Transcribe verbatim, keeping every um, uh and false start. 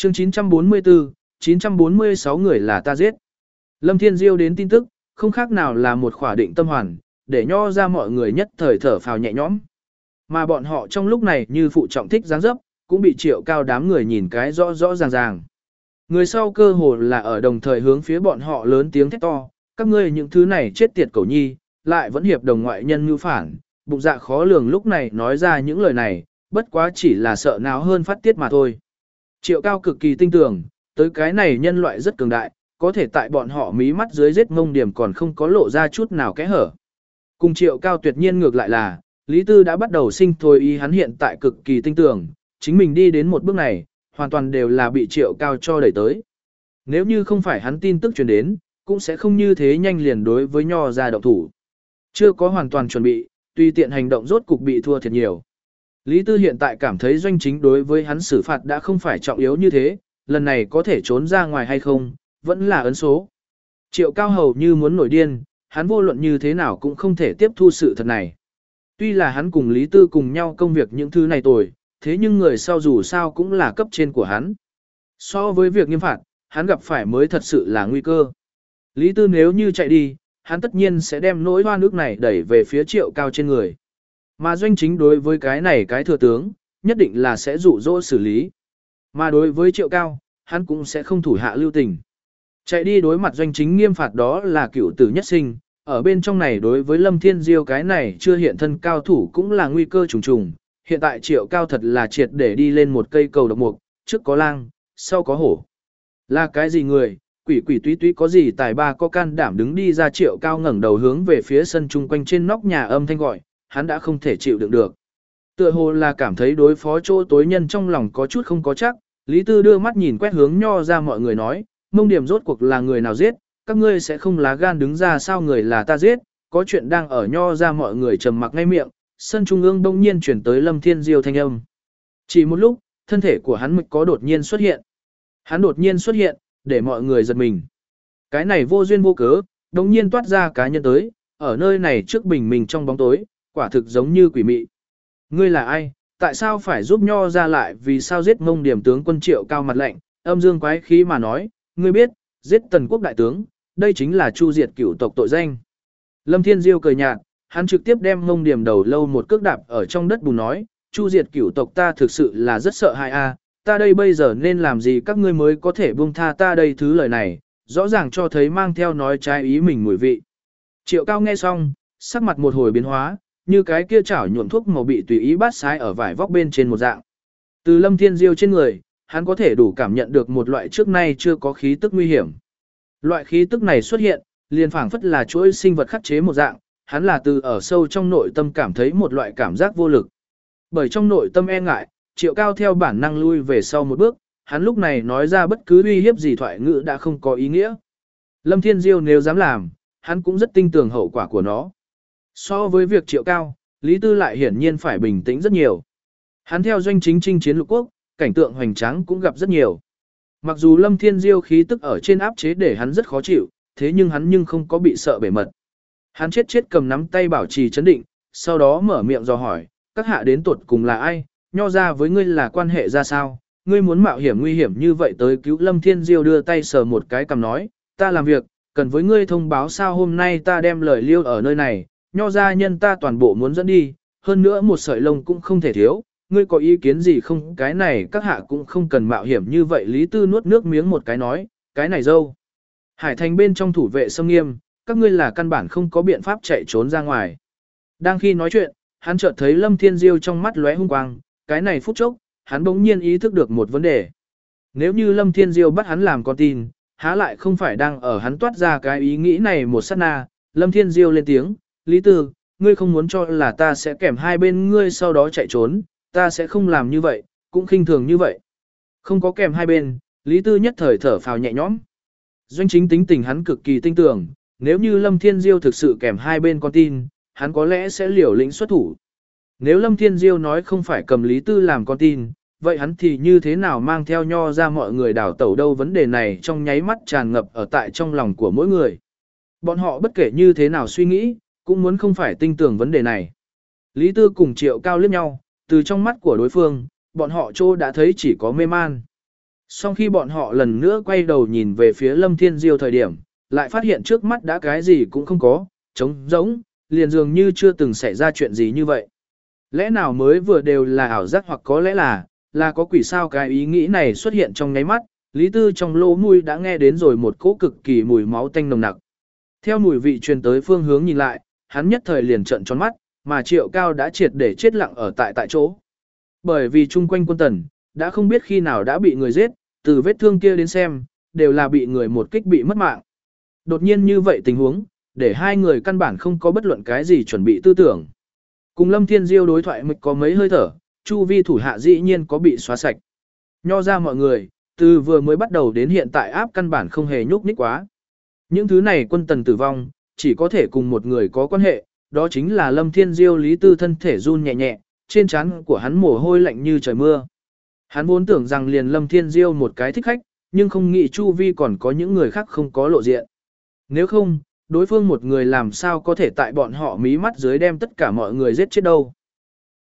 Chương chín trăm bốn mươi tư, chín trăm bốn mươi sáu người là ta giết. Lâm Thiên Diêu đến tin tức, không khác nào là một khỏa định tâm hoàn, để nho ra mọi người nhất thời thở phào nhẹ nhõm. Mà bọn họ trong lúc này như phụ trọng thích dáng dấp, cũng bị Triệu Cao đám người nhìn cái rõ rõ ràng ràng. Người sau cơ hồ là ở đồng thời hướng phía bọn họ lớn tiếng thét to, các ngươi những thứ này chết tiệt cẩu nhi, lại vẫn hiệp đồng ngoại nhân mưu phản, bụng dạ khó lường lúc này nói ra những lời này, bất quá chỉ là sợ náo hơn phát tiết mà thôi. Triệu Cao cực kỳ tin tưởng, tới cái này nhân loại rất cường đại, có thể tại bọn họ mí mắt dưới giết Mông Điểm còn không có lộ ra chút nào kẽ hở. Cùng Triệu Cao tuyệt nhiên ngược lại là, Lý Tư đã bắt đầu sinh thôi ý hắn hiện tại cực kỳ tin tưởng, chính mình đi đến một bước này, hoàn toàn đều là bị Triệu Cao cho đẩy tới. Nếu như không phải hắn tin tức truyền đến, cũng sẽ không như thế nhanh liền đối với nho ra động thủ. Chưa có hoàn toàn chuẩn bị, tùy tiện hành động rốt cục bị thua thiệt nhiều. Lý Tư hiện tại cảm thấy doanh chính đối với hắn xử phạt đã không phải trọng yếu như thế, lần này có thể trốn ra ngoài hay không, vẫn là ấn số. Triệu Cao hầu như muốn nổi điên, hắn vô luận như thế nào cũng không thể tiếp thu sự thật này. Tuy là hắn cùng Lý Tư cùng nhau công việc những thứ này tồi, thế nhưng người sau dù sao cũng là cấp trên của hắn. So với việc nghiêm phạt, hắn gặp phải mới thật sự là nguy cơ. Lý Tư nếu như chạy đi, hắn tất nhiên sẽ đem nỗi hoa nước này đẩy về phía Triệu Cao trên người. Mà doanh chính đối với cái này cái thừa tướng, nhất định là sẽ dụ dỗ xử lý. Mà đối với Triệu Cao, hắn cũng sẽ không thủ hạ lưu tình. Chạy đi đối mặt doanh chính nghiêm phạt đó là cựu tử nhất sinh, ở bên trong này đối với Lâm Thiên Diêu cái này chưa hiện thân cao thủ cũng là nguy cơ trùng trùng. Hiện tại Triệu Cao thật là triệt để đi lên một cây cầu độc mục, trước có lang, sau có hổ. Là cái gì người, quỷ quỷ túy túy có gì tài ba có can đảm đứng đi ra. Triệu Cao ngẩng đầu hướng về phía sân chung quanh trên nóc nhà âm thanh gọi, hắn đã không thể chịu đựng được. Tựa hồ là cảm thấy đối phó chỗ tối nhân trong lòng có chút không có chắc, Lý Tư đưa mắt nhìn quét hướng nho ra mọi người nói, Mông Điểm rốt cuộc là người nào giết, các ngươi sẽ không lá gan đứng ra sao người là ta giết, có chuyện đang ở nho ra mọi người trầm mặc ngay miệng, sân trung ương đông nhiên chuyển tới Lâm Thiên Diêu thanh âm. Chỉ một lúc, thân thể của hắn mực có đột nhiên xuất hiện. Hắn đột nhiên xuất hiện, để mọi người giật mình. Cái này vô duyên vô cớ, đột nhiên toát ra cá nhân tới, ở nơi này trước bình mình trong bóng tối, quả thực giống như quỷ mị. Ngươi là ai? Tại sao phải giúp nho ra lại? Vì sao giết Mông Điểm tướng quân Triệu Cao mặt lạnh, âm dương quái khí mà nói, ngươi biết, giết Tần Quốc đại tướng, đây chính là chu diệt cửu tộc tội danh. Lâm Thiên Diêu cười nhạt, hắn trực tiếp đem Mông Điểm đầu lâu một cước đạp ở trong đất bùn nói, chu diệt cửu tộc ta thực sự là rất sợ hãi a, ta đây bây giờ nên làm gì các ngươi mới có thể buông tha ta đây thứ lời này, rõ ràng cho thấy mang theo nói trái ý mình mùi vị. Triệu Cao nghe xong, sắc mặt một hồi biến hóa, như cái kia chảo nhuộm thuốc màu bị tùy ý bát sái ở vải vóc bên trên một dạng. Từ Lâm Thiên Diêu trên người, hắn có thể đủ cảm nhận được một loại trước nay chưa có khí tức nguy hiểm. Loại khí tức này xuất hiện, liền phảng phất là chuỗi sinh vật khắc chế một dạng, hắn là từ ở sâu trong nội tâm cảm thấy một loại cảm giác vô lực. Bởi trong nội tâm e ngại, Triệu Cao theo bản năng lui về sau một bước, hắn lúc này nói ra bất cứ uy hiếp gì thoại ngữ đã không có ý nghĩa. Lâm Thiên Diêu nếu dám làm, hắn cũng rất tin tưởng hậu quả của nó. So với việc Triệu Cao, Lý Tư lại hiển nhiên phải bình tĩnh rất nhiều. Hắn theo doanh chính chinh chiến lục quốc, cảnh tượng hoành tráng cũng gặp rất nhiều. Mặc dù Lâm Thiên Diêu khí tức ở trên áp chế để hắn rất khó chịu, thế nhưng hắn nhưng không có bị sợ bể mật. Hắn chết chết cầm nắm tay bảo trì chấn định, sau đó mở miệng dò hỏi, các hạ đến tuột cùng là ai, nho ra với ngươi là quan hệ ra sao, ngươi muốn mạo hiểm nguy hiểm như vậy tới cứu. Lâm Thiên Diêu đưa tay sờ một cái cầm nói, ta làm việc, cần với ngươi thông báo sao hôm nay ta đem lời liêu ở nơi này, nho ra nhân ta toàn bộ muốn dẫn đi, hơn nữa một sợi lông cũng không thể thiếu, ngươi có ý kiến gì không? Cái này các hạ cũng không cần mạo hiểm như vậy. Lý Tư nuốt nước miếng một cái nói, cái này dâu. Hải thành bên trong thủ vệ xâm nghiêm, các ngươi là căn bản không có biện pháp chạy trốn ra ngoài. Đang khi nói chuyện, hắn chợt thấy Lâm Thiên Diêu trong mắt lóe hung quang, cái này phút chốc, hắn bỗng nhiên ý thức được một vấn đề. Nếu như Lâm Thiên Diêu bắt hắn làm con tin, há lại không phải đang ở hắn toát ra cái ý nghĩ này một sát na. Lâm Thiên Diêu lên tiếng, Lý Tư, ngươi không muốn cho là ta sẽ kèm hai bên ngươi sau đó chạy trốn, ta sẽ không làm như vậy, cũng khinh thường như vậy. Không có kèm hai bên, Lý Tư nhất thời thở phào nhẹ nhõm. Doanh chính tính tình hắn cực kỳ tinh tưởng, nếu như Lâm Thiên Diêu thực sự kèm hai bên con tin, hắn có lẽ sẽ liều lĩnh xuất thủ. Nếu Lâm Thiên Diêu nói không phải cầm Lý Tư làm con tin, vậy hắn thì như thế nào mang theo nho ra mọi người đảo tẩu đâu? Vấn đề này trong nháy mắt tràn ngập ở tại trong lòng của mỗi người. Bọn họ bất kể như thế nào suy nghĩ, cũng muốn không phải tinh tưởng vấn đề này. Lý Tư cùng Triệu Cao liếc nhau, từ trong mắt của đối phương, bọn họ trô đã thấy chỉ có mê man. Sau khi bọn họ lần nữa quay đầu nhìn về phía Lâm Thiên Diêu thời điểm, lại phát hiện trước mắt đã cái gì cũng không có, trống rỗng, liền dường như chưa từng xảy ra chuyện gì như vậy. Lẽ nào mới vừa đều là ảo giác, hoặc có lẽ là, là có quỷ sao? Cái ý nghĩ này xuất hiện trong nháy mắt, Lý Tư trong lỗ mũi đã nghe đến rồi một cỗ cực kỳ mùi máu tanh nồng nặc. Theo mùi vị truyền tới phương hướng nhìn lại, hắn nhất thời liền trợn tròn mắt, mà Triệu Cao đã triệt để chết lặng ở tại tại chỗ. Bởi vì chung quanh quân tần, đã không biết khi nào đã bị người giết, từ vết thương kia đến xem, đều là bị người một kích bị mất mạng. Đột nhiên như vậy tình huống, để hai người căn bản không có bất luận cái gì chuẩn bị tư tưởng. Cùng Lâm Thiên Diêu đối thoại mịch có mấy hơi thở, chu vi thủ hạ dĩ nhiên có bị xóa sạch. Nho ra mọi người, từ vừa mới bắt đầu đến hiện tại áp căn bản không hề nhúc nhích quá. Những thứ này quân tần tử vong, chỉ có thể cùng một người có quan hệ, đó chính là Lâm Thiên Diêu. Lý Tư thân thể run nhẹ nhẹ, trên trán của hắn mồ hôi lạnh như trời mưa. Hắn vốn tưởng rằng liền Lâm Thiên Diêu một cái thích khách, nhưng không nghĩ chu vi còn có những người khác không có lộ diện. Nếu không, đối phương một người làm sao có thể tại bọn họ mí mắt dưới đem tất cả mọi người giết chết đâu.